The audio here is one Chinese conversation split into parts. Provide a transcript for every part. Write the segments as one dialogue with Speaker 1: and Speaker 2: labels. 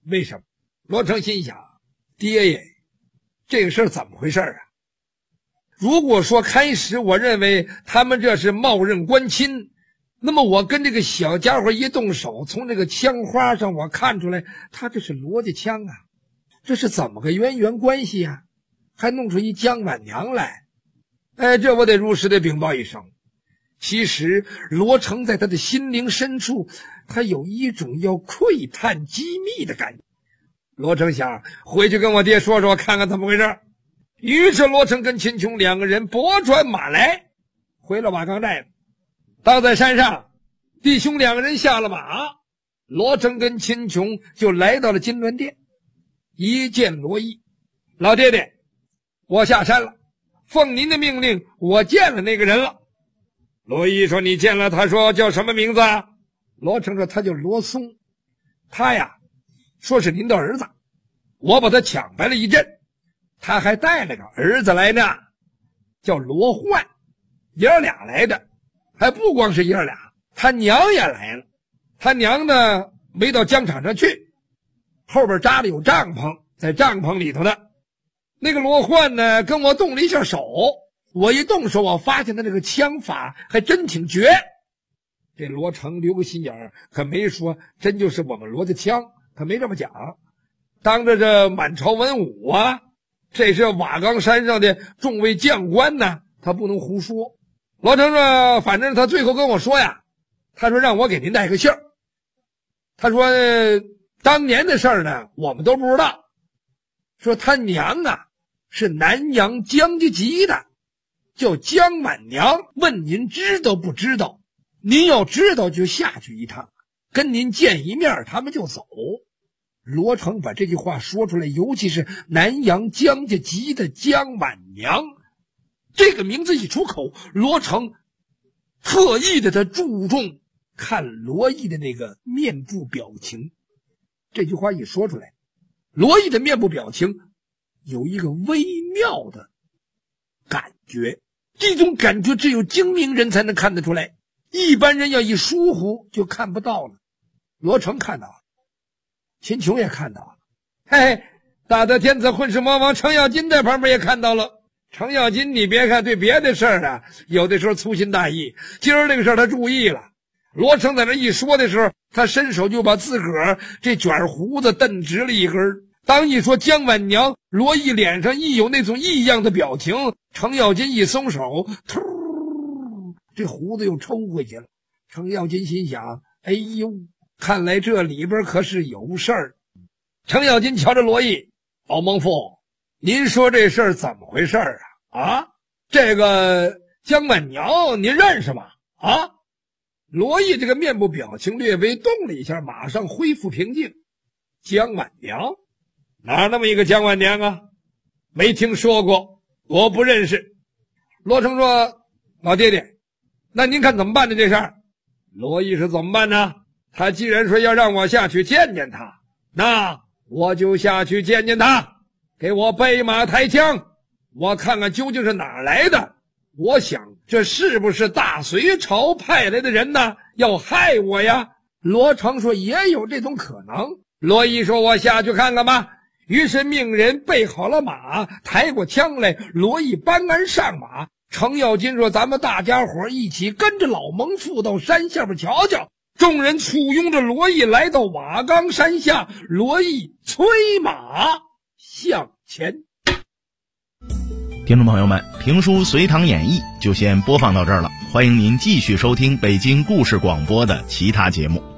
Speaker 1: 为什么？罗成心想，爹爷，这个事儿怎么回事啊？如果说开始我认为他们这是冒认官亲，那么我跟这个小家伙一动手，从这个枪花上我看出来他这是罗家枪啊，这是怎么个渊源关系啊？还弄出一姜婉娘来。这我得如实的禀报一声。其实罗成在他的心灵深处，他有一种要窥探机密的感觉。罗成想回去跟我爹说说，看看怎么回事。于是罗成跟秦琼两个人拨转马来，回了瓦岗寨。到在山上，弟兄两个人下了马，罗成跟秦琼就来到了金銮殿。一见罗毅，老爹爹，我下山了，奉您的命令，我见了那个人了。罗毅说，你见了？他说叫什么名字啊？罗成说他叫罗松，他呀说是您的儿子，我把他抢白了一阵，他还带了个儿子来呢，叫罗焕，爷儿俩来的，还不光是爷儿俩，他娘也来了。他娘呢没到疆场上去，后边扎了有帐篷，在帐篷里头呢。那个罗焕呢跟我动了一下手，我一动手，我发现他这个枪法还真挺绝。这罗成留个心眼儿，可没说真就是我们罗家枪，他没这么讲。当着这满朝文武啊，这是瓦岗山上的众位将官呢，他不能胡说。罗成说，反正他最后跟我说呀，他说让我给您带个信儿。他说当年的事儿呢，我们都不知道。说他娘啊是南阳江家籍的，叫姜婉娘，问您知道不知道？您要知道就下去一趟，跟您见一面，他们就走。罗成把这句话说出来，尤其是南阳姜家籍的姜婉娘这个名字一出口，罗成特意的他注重看罗毅的那个面部表情。这句话一说出来，罗毅的面部表情有一个微妙的感觉，这种感觉只有精明人才能看得出来，一般人要一疏忽就看不到了。罗成看到了，秦琼也看到了，嘿，大德天子混世魔王程咬金在旁边也看到了。程咬金你别看对别的事儿啊有的时候粗心大意，今儿这个事儿他注意了。罗成在那一说的时候，他伸手就把自个儿这卷胡子蹬直了一根。当一说姜婉娘，罗毅脸上一有那种异样的表情，程咬金一松手，突，这胡子又抽回去了。程咬金心想，哎呦，看来这里边可是有事儿。程咬金瞧着罗毅，老孟父，您说这事儿怎么回事啊？这个姜婉娘您认识吗？啊？罗毅这个面部表情略微动了一下，马上恢复平静。姜婉娘？哪那么一个姜婉娘啊？没听说过，我不认识。罗成说，老爹爹，那您看怎么办呢这事儿？罗毅是怎么办呢？他既然说要让我下去见见他，那我就下去见见他，给我备马抬枪，我看看究竟是哪儿来的。我想这是不是大隋朝派来的人呢？要害我呀？罗成说也有这种可能。罗毅说，我下去看看吧。于是命人备好了马，抬过枪来，罗毅搬鞍上马。程咬金说，咱们大家伙一起跟着老蒙父到山下边瞧瞧。众人簇拥着罗毅来到瓦岗山下，罗毅催马向前。
Speaker 2: 听众朋友们，评书《隋唐演义》就先播放到这儿了，欢迎您继续收听北京故事广播的其他节目。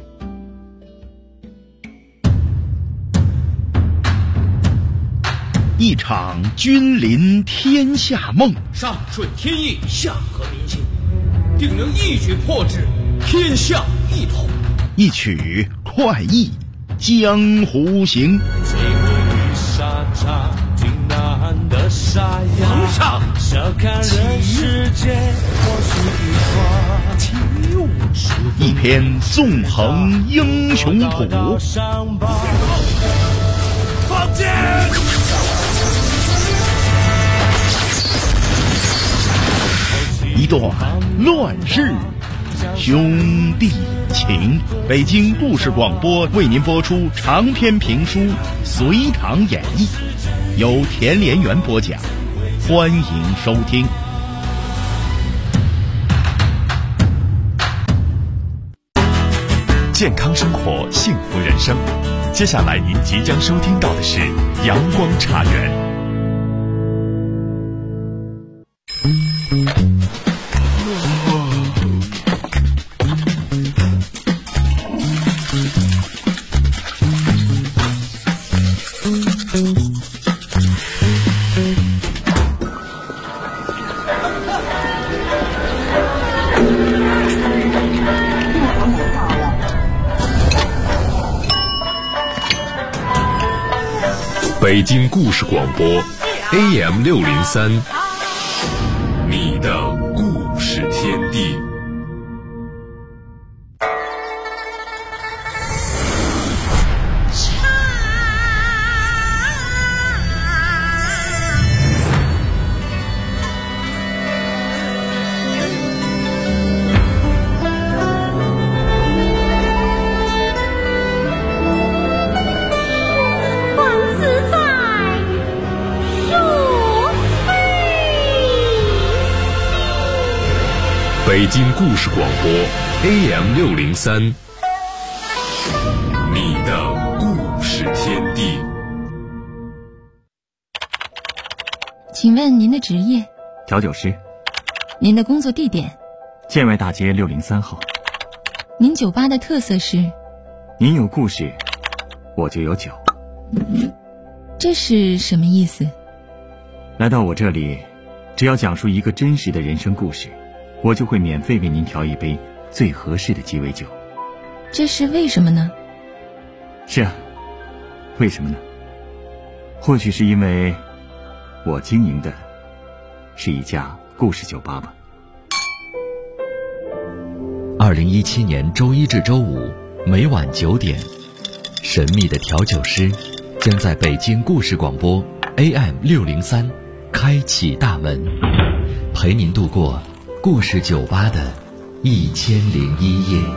Speaker 2: 一场君临天下梦，
Speaker 3: 上顺天意，下合民心，定能一举破之，天下一统。
Speaker 2: 一曲快意江湖行。
Speaker 4: 最后与沙场挺难的沙哑，
Speaker 3: 皇上
Speaker 4: 笑看人世间或是一花，
Speaker 2: 一篇纵横英雄谱，
Speaker 4: 放箭！
Speaker 2: 一段乱世兄弟情。北京故事广播为您播出长篇评书《隋唐演义》，由田连元播讲，欢迎收听。
Speaker 5: 健康生活，幸福人生。接下来您即将收听到的是阳光茶园。北京故事广播 AM603， 你的故事天地。北京故事广播 AM603， 你的故事天地。
Speaker 6: 请问您的职业？
Speaker 7: 调酒师。
Speaker 6: 您的工作地点？
Speaker 7: 建外大街603号。
Speaker 6: 您酒吧的特色是？
Speaker 7: 您有故事，我就有酒。
Speaker 6: 这是什么意思？
Speaker 7: 来到我这里，只要讲述一个真实的人生故事，我就会免费为您调一杯最合适的鸡尾酒。
Speaker 6: 这是为什么呢？
Speaker 7: 是啊，为什么呢？或许是因为我经营的是一家故事酒吧吧。
Speaker 8: 2017年周一至周五每晚9点，神秘的调酒师将在北京故事广播 AM603 开启大门，陪您度过故事酒吧的1001夜。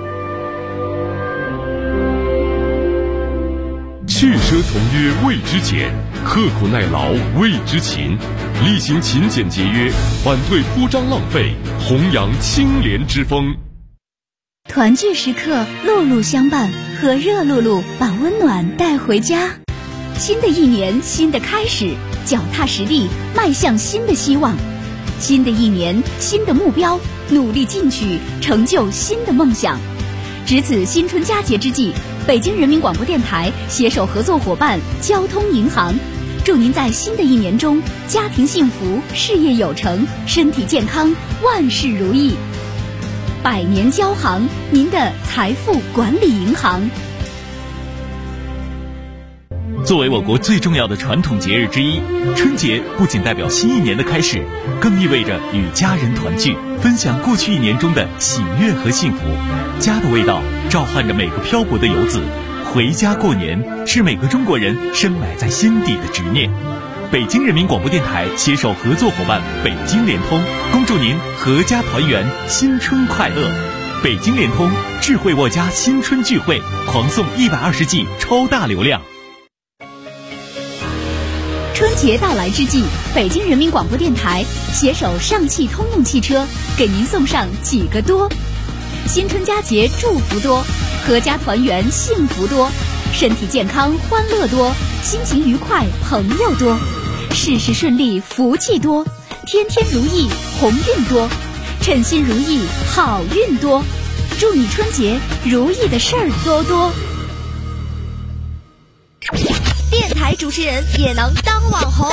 Speaker 5: 去奢从约谓之俭，刻苦耐劳谓之勤。厉行勤俭节约，反对铺张浪费，弘扬清廉之风。
Speaker 9: 团聚时刻，露露相伴，和热露露把温暖带回家。新的一年，新的开始，脚踏实地，迈向新的希望。新的一年，新的目标，努力进取，成就新的梦想。值此新春佳节之际，北京人民广播电台携手合作伙伴交通银行，祝您在新的一年中家庭幸福，事业有成，身体健康，万事如意。百年交行，您的财富管理银行。
Speaker 10: 作为我国最重要的传统节日之一，春节不仅代表新一年的开始，更意味着与家人团聚，分享过去一年中的喜悦和幸福。家的味道召唤着每个漂泊的游子，回家过年是每个中国人深埋在心底的执念。北京人民广播电台携手合作伙伴北京联通，恭祝您阖家团圆，新春快乐。北京联通智慧沃家新春聚会，狂送120 G 超大流量。
Speaker 9: 春节到来之际，北京人民广播电台携手上汽通用汽车，给您送上几个多：新春佳节祝福多，阖家团圆幸福多，身体健康欢乐多，心情愉快朋友多，事事顺利福气多，天天如意鸿运多，称心如意好运多。祝你春节如意的事儿多多。
Speaker 11: 电台主持人也能当网红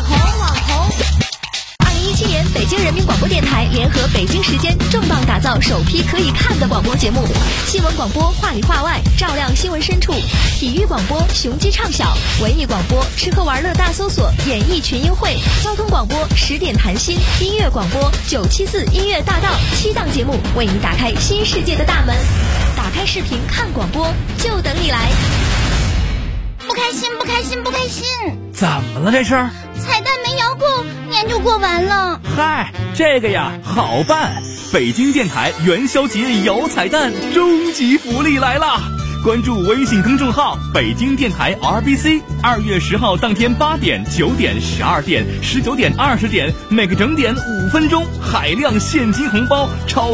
Speaker 11: 2017年，北京人民广播电台联合北京时间重磅打造首批可以看的广播节目：新闻广播话里话外，照亮新闻深处；体育广播雄鸡唱晓；文艺广播吃喝玩乐大搜索，演艺群英会；交通广播10点谈心；音乐广播974音乐大道，7档节目为你打开新世界的大门。打开视频看广播，就等你来。
Speaker 12: 不开心，不开心，不开心！
Speaker 3: 怎么了这是？
Speaker 12: 彩蛋没摇够，年就过完了。
Speaker 3: 嗨，这个呀好办，
Speaker 10: 北京电台元宵节摇彩蛋终极福利来啦！关注微信公众号北京电台 RBC，2月10号当天8点、9点、12点、19点、20点，每个整点5分钟，海量现金红包超